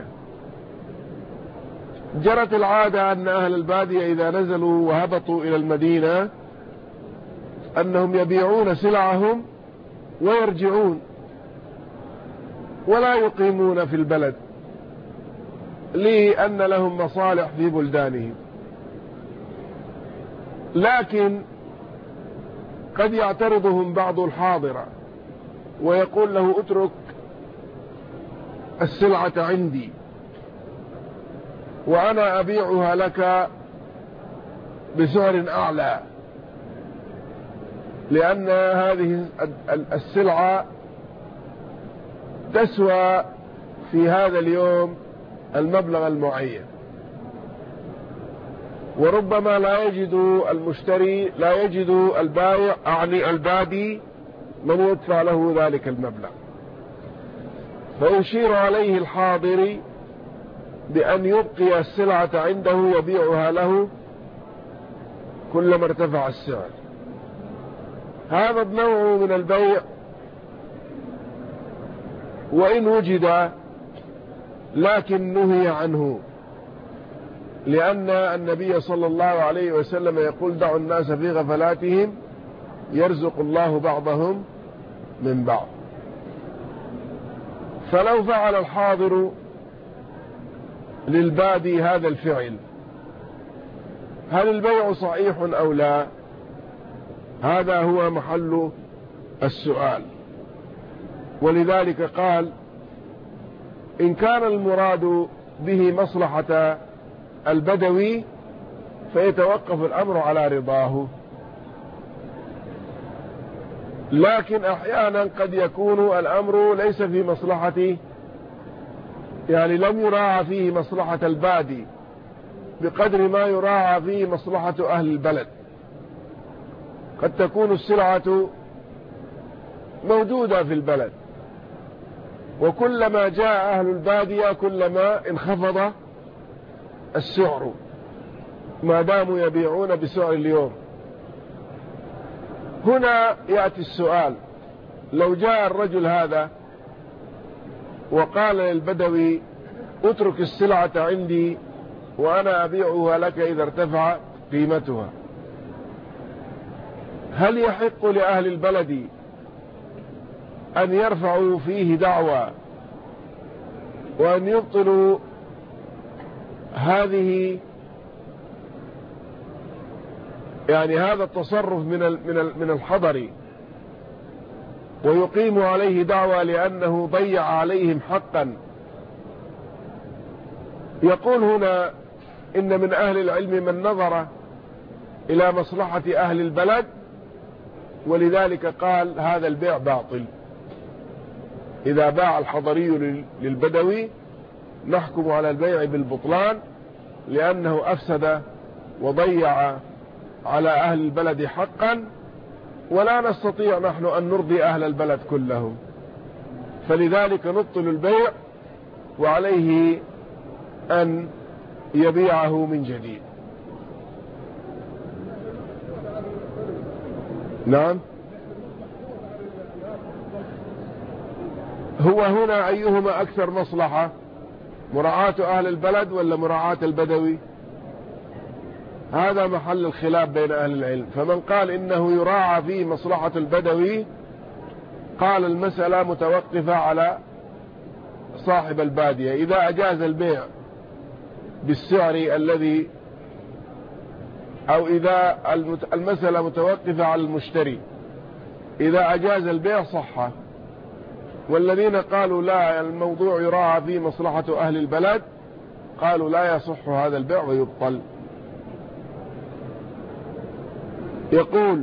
جرت العادة أن أهل البادية إذا نزلوا وهبطوا إلى المدينة أنهم يبيعون سلعهم ويرجعون ولا يقيمون في البلد، لأن لهم مصالح في بلدانهم. لكن قد يعترضهم بعض الحاضرة ويقول له: اترك السلعة عندي وأنا أبيعها لك بسعر أعلى، لأن هذه السلعة تسوى في هذا اليوم المبلغ المعين، وربما لا يجد المشتري، لا يجد البائع أعني البادي من يدفع له ذلك المبلغ، فيشير عليه الحاضر بأن يبقي السلعة عنده ويبيعها له كلما ارتفع السعر. هذا النوع من البيع وإن وجد لكن نهي عنه، لأن النبي صلى الله عليه وسلم يقول: دعوا الناس في غفلاتهم يرزق الله بعضهم من بعض. فلو فعل الحاضر للبادي هذا الفعل، هل البيع صحيح أو لا؟ هذا هو محل السؤال. ولذلك قال: إن كان المراد به مصلحة البدوي فيتوقف الأمر على رضاه، لكن أحيانا قد يكون الأمر ليس في مصلحته، يعني لم يراعى فيه مصلحة البادي بقدر ما يراعى فيه مصلحة أهل البلد. قد تكون السلعة موجودة في البلد، وكلما جاء أهل البادية كلما انخفض السعر ما داموا يبيعون بسعر اليوم. هنا يأتي السؤال: لو جاء الرجل هذا وقال للبدوي: اترك السلعة عندي وأنا أبيعها لك إذا ارتفع قيمتها، هل يحق لأهل البلد أن يرفعوا فيه دعوى وأن يبطلوا هذه يعني هذا التصرف من الحضر ويقيم عليه دعوى لأنه ضيع عليهم حقا؟ يقول هنا: إن من أهل العلم من نظر إلى مصلحة أهل البلد، ولذلك قال هذا البيع باطل. إذا باع الحضري للبدوي نحكم على البيع بالبطلان، لأنه أفسد وضيع على أهل البلد حقا، ولا نستطيع نحن أن نرضي أهل البلد كلهم، فلذلك نبطل البيع وعليه أن يبيعه من جديد. نعم. هو هنا أيهما أكثر مصلحة، مراعاة أهل البلد ولا مراعاة البدوي؟ هذا محل الخلاف بين أهل العلم. فمن قال إنه يراعى فيه مصلحة البدوي قال المسألة متوقفة على صاحب البادية. إذا أجاز البيع بالسعر الذي، أو إذا المسألة متوقفة على المشتري، إذا أجاز البيع صح، والذين قالوا لا الموضوع يراعى في مصلحة أهل البلد قالوا لا يصح هذا البيع ويبطل. يقول: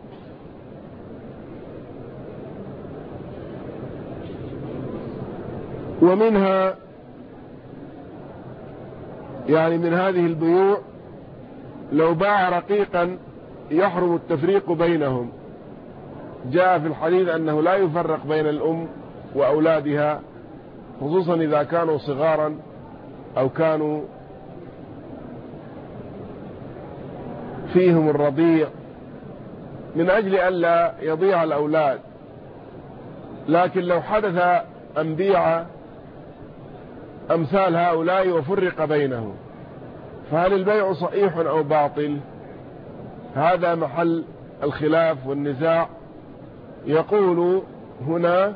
ومنها يعني من هذه البيوع لو باع رقيقا يحرم التفريق بينهم. جاء في الحديث أنه لا يفرق بين الأم وأولادها، خصوصا إذا كانوا صغارا أو كانوا فيهم الرضيع، من أجل أن لا يضيع الأولاد. لكن لو حدث أن بيع أمثال هؤلاء وفرق بينهم، فهل البيع صحيح أو باطل؟ هذا محل الخلاف والنزاع. يقول هنا: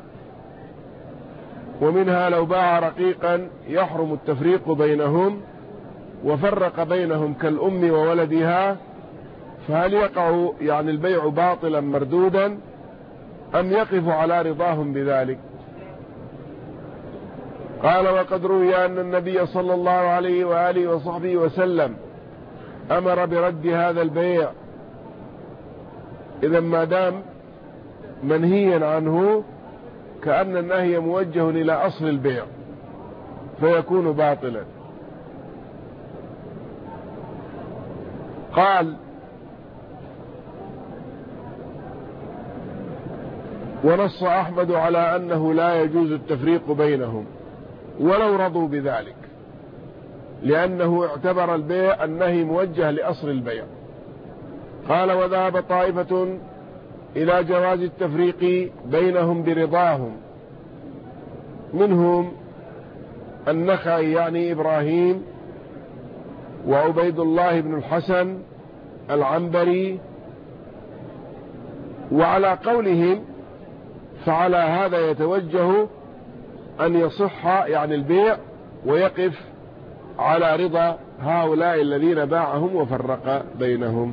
ومنها لو باع رقيقا يحرم التفريق بينهم وفرق بينهم كالأم وولدها، فهل يقع يعني البيع باطلا مردودا أم يقف على رضاهم بذلك؟ قال: وقد روي أن النبي صلى الله عليه وآله وصحبه وسلم أمر برد هذا البيع. إذا ما دام منهيا عنه كأن النهي موجه إلى أصل البيع فيكون باطلا. قال: ونص أحمد على أنه لا يجوز التفريق بينهم ولو رضوا بذلك، لأنه اعتبر البيع النهي موجه لأصل البيع. قال: وذهب طائفة إلى جواز التفريق بينهم برضاهم، منهم النخعي يعني إبراهيم، وعبيد الله بن الحسن العنبري. وعلى قولهم فعلى هذا يتوجه أن يصح يعني البيع ويقف على رضا هؤلاء الذين باعهم وفرق بينهم.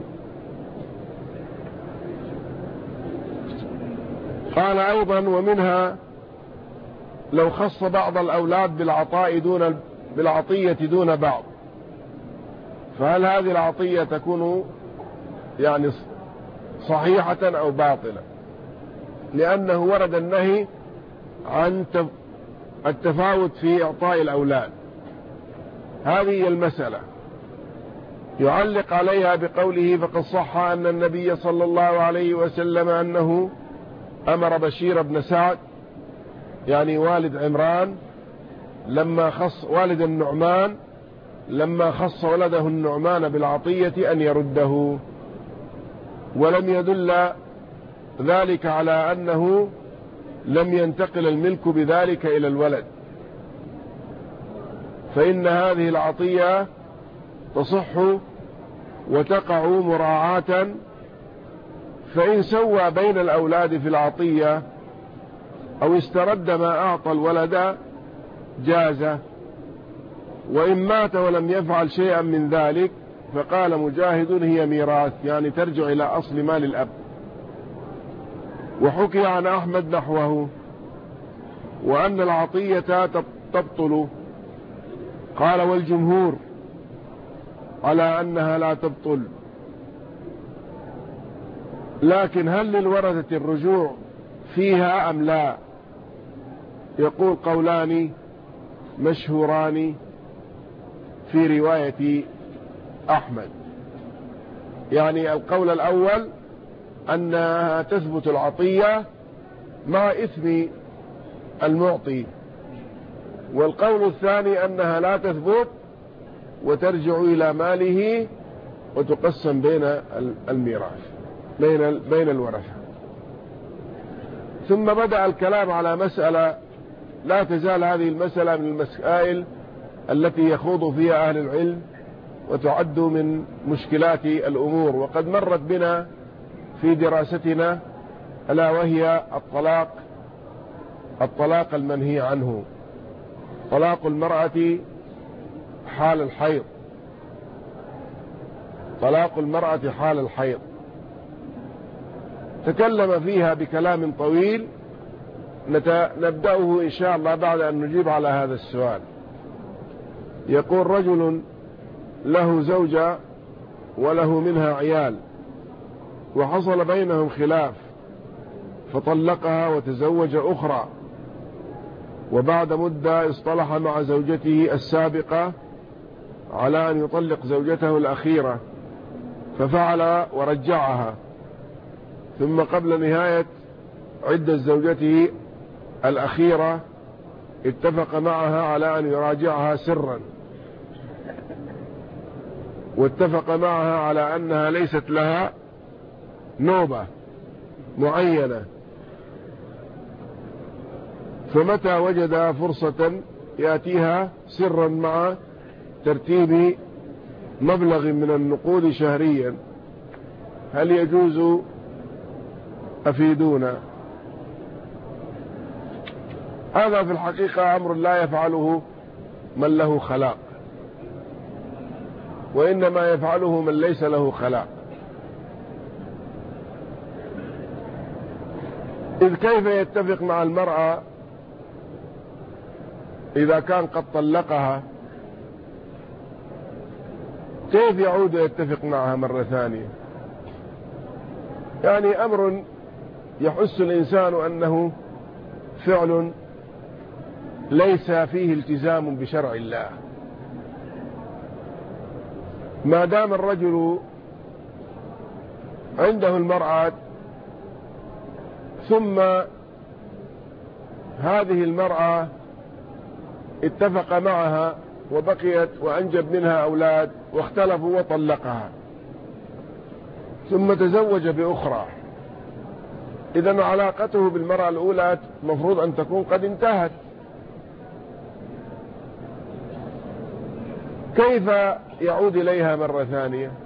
قال أيضا: ومنها لو خص بعض الأولاد بالعطية دون بعض، فهل هذه العطية تكون يعني صحيحة أو باطلة؟ لأنه ورد النهي عن التفاوت في إعطاء الأولاد. هذه المسألة يعلق عليها بقوله: فقد صح أن النبي صلى الله عليه وسلم أنه أمر بشير بن سعد يعني والد عمران لما خص والد النعمان لما خص ولده النعمان بالعطية أن يرده، ولم يدل ذلك على أنه لم ينتقل الملك بذلك إلى الولد، فإن هذه العطية تصح وتقع مراعاة. فإن سوى بين الأولاد في العطية أو استرد ما أعطى الولد جاز، وإن مات ولم يفعل شيئا من ذلك فقال مجاهد: هي ميراث، يعني ترجع إلى أصل مال الأب. وحكي عن أحمد نحوه، وأن العطية تبطل. قال: والجمهور على أنها لا تبطل. لكن هل للورثة الرجوع فيها أم لا؟ يقول: قولان مشهوران في رواية أحمد. يعني القول الأول أنها تثبت العطية مع إثم المعطي، والقول الثاني أنها لا تثبت وترجع إلى ماله وتقسم بين الميراث بين الورثة. ثم بدأ الكلام على مسألة لا تزال هذه المسألة من المسائل التي يخوض فيها أهل العلم وتعد من مشكلات الأمور، وقد مرت بنا في دراستنا، ألا وهي الطلاق الطلاق المنهي عنه، طلاق المرأة حال الحيض، طلاق المرأة حال الحيض. تكلم فيها بكلام طويل نبدأه إن شاء الله بعد أن نجيب على هذا السؤال. يقول: رجل له زوجة وله منها عيال، وحصل بينهم خلاف فطلقها وتزوج أخرى، وبعد مدة اصطلح مع زوجته السابقة على أن يطلق زوجته الأخيرة، ففعل ورجعها، ثم قبل نهاية عدة زوجته الأخيرة اتفق معها على أن يراجعها سرا، واتفق معها على أنها ليست لها نوبة معينة، فمتى وجد فرصة يأتيها سرا مع ترتيب مبلغ من النقود شهريا، هل يجوز؟ أفيدونا. هذا في الحقيقة أمر لا يفعله من له خلاق، وإنما يفعله من ليس له خلاق. إذ كيف يتفق مع المرأة إذا كان قد طلقها؟ كيف يعود يتفق معها مرة ثانية؟ يعني أمر يحس الإنسان أنه فعل ليس فيه التزام بشرع الله. ما دام الرجل عنده المرأة ثم هذه المرأة اتفق معها وبقيت وأنجب منها أولاد واختلفوا وطلقها، ثم تزوج بأخرى، إذن علاقته بالمرأة الأولى مفروض أن تكون قد انتهت. كيف يعود إليها مرة ثانية؟